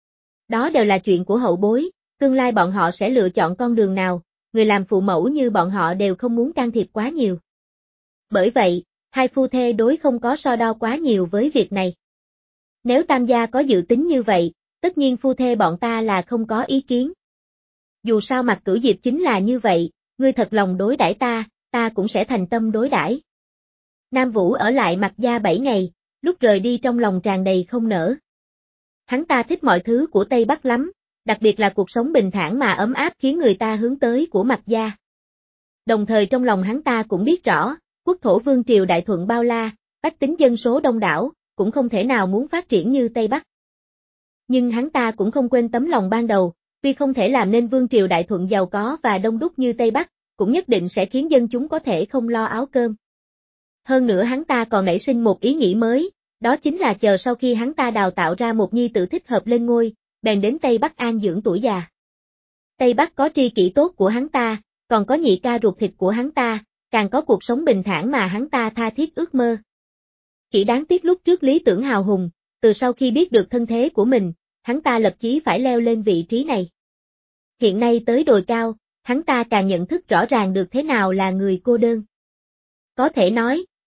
[SPEAKER 1] Đó đều là chuyện của hậu bối, tương lai bọn họ sẽ lựa chọn con đường nào, người làm phụ mẫu như bọn họ đều không muốn can thiệp quá nhiều. Bởi vậy, hai phu thê đối không có so đo quá nhiều với việc này. Nếu Tam gia có dự tính như vậy, tất nhiên phu thê bọn ta là không có ý kiến. Dù sao Mạc Cửu Diệp chính là như vậy, ngươi thật lòng đối đãi ta, ta cũng sẽ thành tâm đối đãi. Nam Vũ ở lại Mạc gia 7 ngày, lúc rời đi trong lòng tràn đầy không nỡ. Hắn ta thích mọi thứ của Tây Bắc lắm, đặc biệt là cuộc sống bình thản mà ấm áp khiến người ta hướng tới của Mạc gia. Đồng thời trong lòng hắn ta cũng biết rõ, quốc thổ Vương triều Đại Thuận bao la, bách tính dân số đông đảo, cũng không thể nào muốn phát triển như Tây Bắc. Nhưng hắn ta cũng không quên tấm lòng ban đầu, tuy không thể làm nên Vương triều Đại Thuận giàu có và đông đúc như Tây Bắc, cũng nhất định sẽ khiến dân chúng có thể không lo áo cơm. Hơn nữa hắn ta còn nảy sinh một ý nghĩ mới, đó chính là chờ sau khi hắn ta đào tạo ra một nhi tử thích hợp lên ngôi, bèn đến Tây Bắc an dưỡng tuổi già. Tây Bắc có tri kỷ tốt của hắn ta, còn có nhị ca ruột thịt của hắn ta, càng có cuộc sống bình thản mà hắn ta tha thiết ước mơ. Chỉ đáng tiếc lúc trước lý tưởng hào hùng, từ sau khi biết được thân thế của mình, hắn ta lập chí phải leo lên vị trí này. Hiện nay tới đồi cao, hắn ta càng nhận thức rõ ràng được thế nào là người cô đơn. Có thể nói,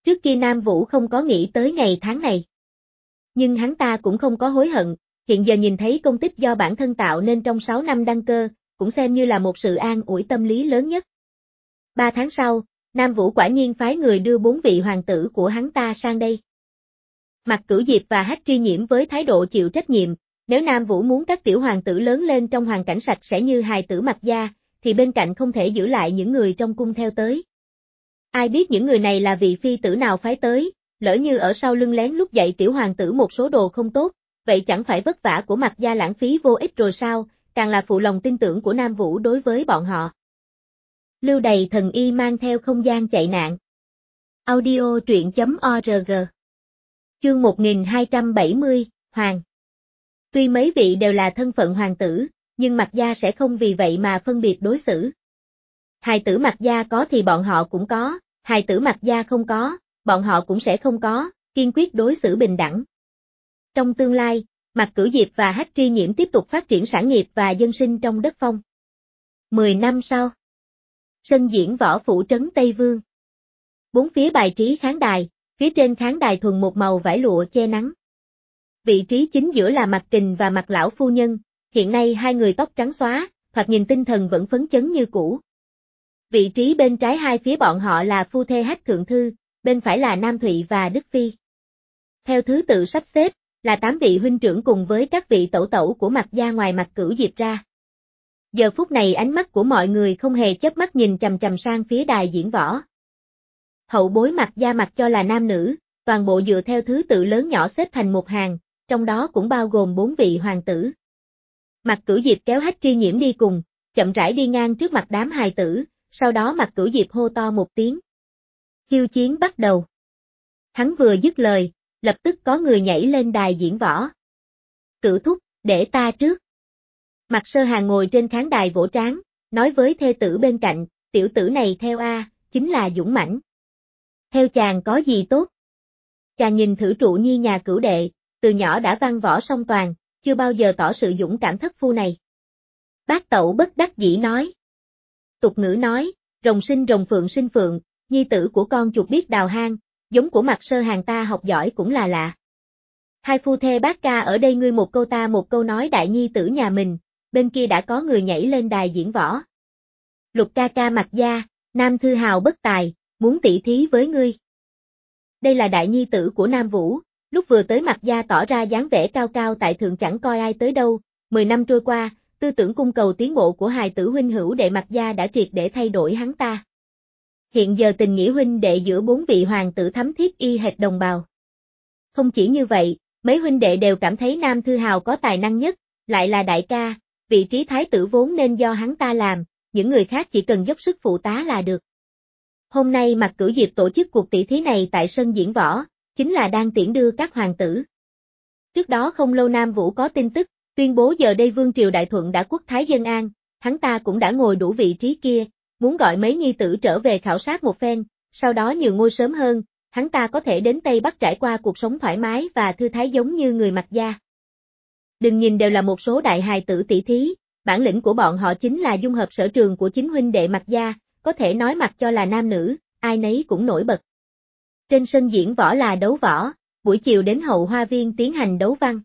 [SPEAKER 1] Trước kia Nam Vũ không có nghĩ tới ngày tháng này. Nhưng hắn ta cũng không có hối hận, hiện giờ nhìn thấy công tích do bản thân tạo nên trong 6 năm đăng cơ, cũng xem như là một sự an ủi tâm lý lớn nhất. 3 tháng sau, Nam Vũ quả nhiên phái người đưa 4 vị hoàng tử của hắn ta sang đây. Mạc Cửu Diệp và Hách Tri Nhiễm với thái độ chịu trách nhiệm, nếu Nam Vũ muốn các tiểu hoàng tử lớn lên trong hoàn cảnh sạch sẽ như hài tử Mạc gia, thì bên cạnh không thể giữ lại những người trong cung theo tới. Ai biết những người này là vị phi tử nào phái tới, lỡ như ở sau lưng lén lút dạy tiểu hoàng tử một số đồ không tốt, vậy chẳng phải vất vả của Mạc gia lãng phí vô ích rồi sao, càng là phụ lòng tin tưởng của Nam Vũ đối với bọn họ. Lưu Đày thần y mang theo không gian chạy nạn. Audio truyện.org. Chương 1270, Hoàng. Tuy mấy vị đều là thân phận hoàng tử, nhưng Mạc gia sẽ không vì vậy mà phân biệt đối xử. Hài tử Mạc gia có thì bọn họ cũng có, hài tử Mạc gia không có, bọn họ cũng sẽ không có, kiên quyết đối xử bình đẳng. Trong tương lai, Mạc Cửu Diệp và Hách Tri Nhiễm tiếp tục phát triển sản nghiệp và dân sinh trong đất Phong. 10 năm sau, sân diễn võ phủ trấn Tây Vương. 4 phía bài trí khán đài, phía trên khán đài thuần một màu vải lụa che nắng. Vị trí chính giữa là Mạc Kình và Mạc lão phu nhân, hiện nay hai người tóc trắng xóa, thoạt nhìn tinh thần vẫn phấn chấn như cũ. Vị trí bên trái hai phía bọn họ là phu thê Hách thượng thư, bên phải là Nam Thụy và Đức Phi. Theo thứ tự sắp xếp, là 8 vị huynh trưởng cùng với các vị tẩu tẩu của Mạc gia ngoài Mạc Cửu Diệp ra. Giờ phút này ánh mắt của mọi người không hề chớp mắt nhìn chằm chằm sang phía đài diễn võ. Hậu bối Mạc gia mặc cho là nam nữ, toàn bộ dựa theo thứ tự lớn nhỏ xếp thành một hàng, trong đó cũng bao gồm 4 vị hoàng tử. Mạc Cửu Diệp kéo Hách Tri Nhiễm đi cùng, chậm rãi đi ngang trước mặt đám hài tử, sau đó Mạc Cửu Diệp hô to một tiếng. Khiêu chiến bắt đầu. Hắn vừa dứt lời, lập tức có người nhảy lên đài diễn võ. Cửu thúc, để ta trước. Mạc Sơ Hàng ngồi trên khán đài vỗ trán, nói với thê tử bên cạnh, tiểu tử này theo a, chính là dũng mãnh. Theo chàng có gì tốt? Chàng nhìn thử trụ nhi nhà Cửu đệ, từ nhỏ đã văn võ song toàn, chưa bao giờ tỏ sự dũng cảm thất phu này. Bác tẩu bất đắc dĩ nói. Tục ngữ nói, rồng sinh rồng phượng sinh phượng, nhi tử của con chuột biết đào hang, giống của Mạc Sơ Hàng ta học giỏi cũng là lạ. Hai phu thê bác ca ở đây ngươi một câu ta một câu nói đại nhi tử nhà mình, bên kia đã có người nhảy lên đài diễn võ. Lục ca ca Mạc gia, Nam Thư Hào bất tài, muốn tỉ thí với ngươi. Đây là đại nhi tử của Nam Vũ, lúc vừa tới Mạc gia tỏ ra dáng vẻ cao cao tại thượng chẳng coi ai tới đâu, 10 năm trôi qua, tư tưởng cung cầu tiến bộ của hài tử huynh hữu đệ Mạc gia đã triệt để thay đổi hắn ta. Hiện giờ tình nghĩa huynh đệ giữa 4 vị hoàng tử thắm thiết y hệt đồng bào. Không chỉ như vậy, mấy huynh đệ đều cảm thấy Nam Thư Hào có tài năng nhất, lại là đại ca, vị trí thái tử vốn nên do hắn ta làm, những người khác chỉ cần dốc sức phụ tá là được. Hôm nay Mạc Cửu Diệp tổ chức cuộc tỷ thí này tại sân diễn võ, chính là đang tiễn đưa các hoàng tử. Trước đó không lâu Nam Vũ có tin tức, tuyên bố giờ đây Vương Triều Đại Thuận đã quốc thái dân an, hắn ta cũng đã ngồi đủ vị trí kia, muốn gọi mấy nhi tử trở về khảo sát một phen, sau đó nhường ngôi sớm hơn, hắn ta có thể đến Tây Bắc trải qua cuộc sống thoải mái và thư thái giống như người Mạc gia. Đừng nhìn đều là một số đại hài tử tỷ thí, bản lĩnh của bọn họ chính là dung hợp sở trường của chính huynh đệ Mạc gia, có thể nói mặc cho là nam nữ, ai nấy cũng nổi bật. Trên sân diễn võ là đấu võ, buổi chiều đến hậu hoa viên tiến hành đấu văn.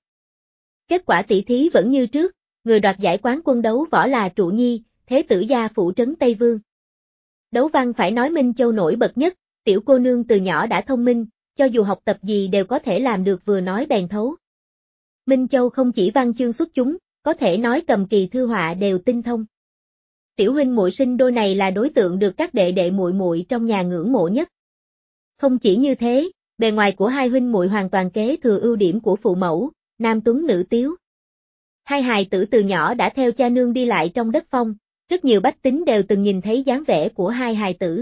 [SPEAKER 1] Kết quả tỷ thí vẫn như trước, người đoạt giải quán quân đấu võ là Trụ Nhi, thế tử gia phủ trấn Tây Vương. Đấu văn phải nói Minh Châu nổi bật nhất, tiểu cô nương từ nhỏ đã thông minh, cho dù học tập gì đều có thể làm được vừa nói bèn thấu. Minh Châu không chỉ văn chương xuất chúng, có thể nói cầm kỳ thư họa đều tinh thông. Tiểu huynh muội sinh đôi này là đối tượng được các đệ đệ muội muội trong nhà ngưỡng mộ nhất. Không chỉ như thế, bề ngoài của hai huynh muội hoàn toàn kế thừa ưu điểm của phụ mẫu, nam tuấn nữ tiếu. Hai hài tử từ nhỏ đã theo cha nương đi lại trong đất Phong, rất nhiều bách tính đều từng nhìn thấy dáng vẻ của hai hài tử.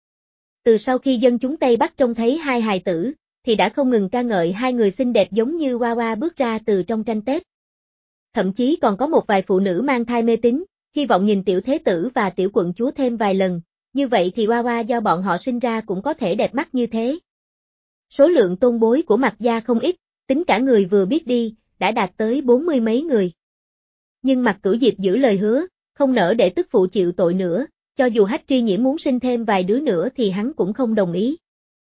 [SPEAKER 1] Từ sau khi dân chúng Tây Bắc trông thấy hai hài tử, thì đã không ngừng ca ngợi hai người xinh đẹp giống như Hoa Hoa bước ra từ trong tranh Tết. Thậm chí còn có một vài phụ nữ mang thai mê tín, hy vọng nhìn tiểu thế tử và tiểu quận chúa thêm vài lần, như vậy thì Hoa Hoa do bọn họ sinh ra cũng có thể đẹp mắt như thế. Số lượng tôn bối của Mạc gia không ít, tính cả người vừa biết đi, đã đạt tới 40 mấy người. Nhưng Mạc Cửu Diệp giữ lời hứa, không nỡ để tức phụ chịu tội nữa, cho dù Hách Tri Nhiễm muốn sinh thêm vài đứa nữa thì hắn cũng không đồng ý.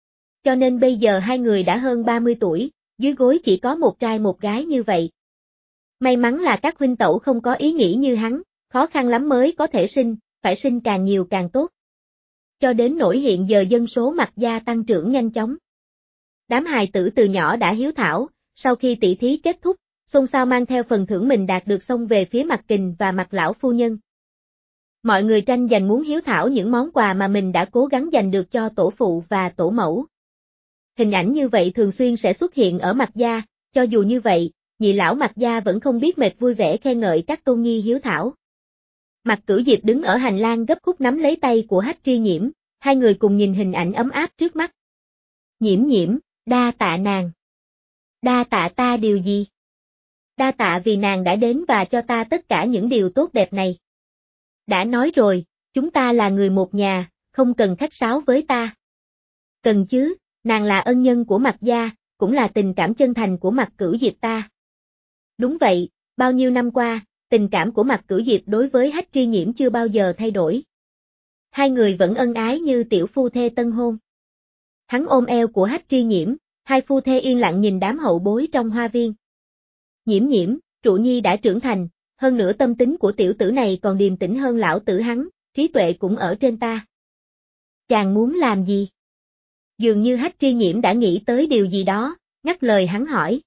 [SPEAKER 1] cho nên bây giờ hai người đã hơn 30 tuổi, dưới gối chỉ có một trai một gái như vậy. May mắn là các huynh tẩu không có ý nghĩ như hắn, khó khăn lắm mới có thể sinh, phải sinh càng nhiều càng tốt. Cho đến nỗi hiện giờ dân số Mạc gia tăng trưởng nhanh chóng. Đám hài tử từ nhỏ đã hiếu thảo, sau khi tỷ thí kết thúc, xôn xao mang theo phần thưởng mình đạt được xông về phía Mạc Kình và Mạc lão phu nhân. Mọi người tranh giành muốn hiếu thảo những món quà mà mình đã cố gắng giành được cho tổ phụ và tổ mẫu. Hình ảnh như vậy thường xuyên sẽ xuất hiện ở Mạc gia, cho dù như vậy, nhị lão Mạc gia vẫn không biết mệt vui vẻ khen ngợi các tôn nhi hiếu thảo. Mạc Cửu Diệp đứng ở hành lang gấp khúc nắm lấy tay của Hách Tri Nhiễm, hai người cùng nhìn hình ảnh ấm áp trước mắt. Nhiễm Nhiễm, đa tạ nàng. Đa tạ ta điều gì? Đa tạ vì nàng đã đến và cho ta tất cả những điều tốt đẹp này. Đã nói rồi, chúng ta là người một nhà, không cần khách sáo với ta. Cần chứ, nàng là ân nhân của Mạc gia, cũng là tình cảm chân thành của Mạc Cửu Diệp ta. Đúng vậy, bao nhiêu năm qua, tình cảm của Mạc Cửu Diệp đối với Hách Tri Nhiễm chưa bao giờ thay đổi. Hai người vẫn ân ái như tiểu phu thê tân hôn. Hắn ôm eo của Hách Tri Nhiễm, hai phu thê yên lặng nhìn đám hậu bối trong hoa viên. Nhiễm Nhiễm, Trụ Nhi đã trưởng thành, hơn nữa tâm tính của tiểu tử này còn điềm tĩnh hơn lão tử hắn, trí tuệ cũng ở trên ta. Chàng muốn làm gì? Dường như Hách Tri Nhiễm đã nghĩ tới điều gì đó, ngắt lời hắn hỏi.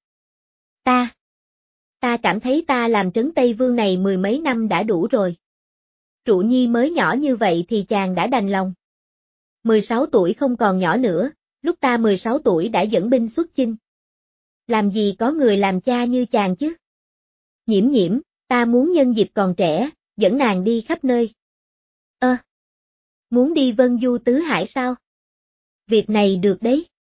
[SPEAKER 1] Ta cảm thấy ta làm trấn Tây Vương này mười mấy năm đã đủ rồi. Trụ Nhi mới nhỏ như vậy thì chàng đã đành lòng. 16 tuổi không còn nhỏ nữa, lúc ta 16 tuổi đã dẫn binh xuất chinh. Làm gì có người làm cha như chàng chứ? Nhiễm Nhiễm, ta muốn nhân dịp còn trẻ, dẫn nàng đi khắp nơi. Muốn đi Vân Du Tứ Hải sao? Việc này được đấy.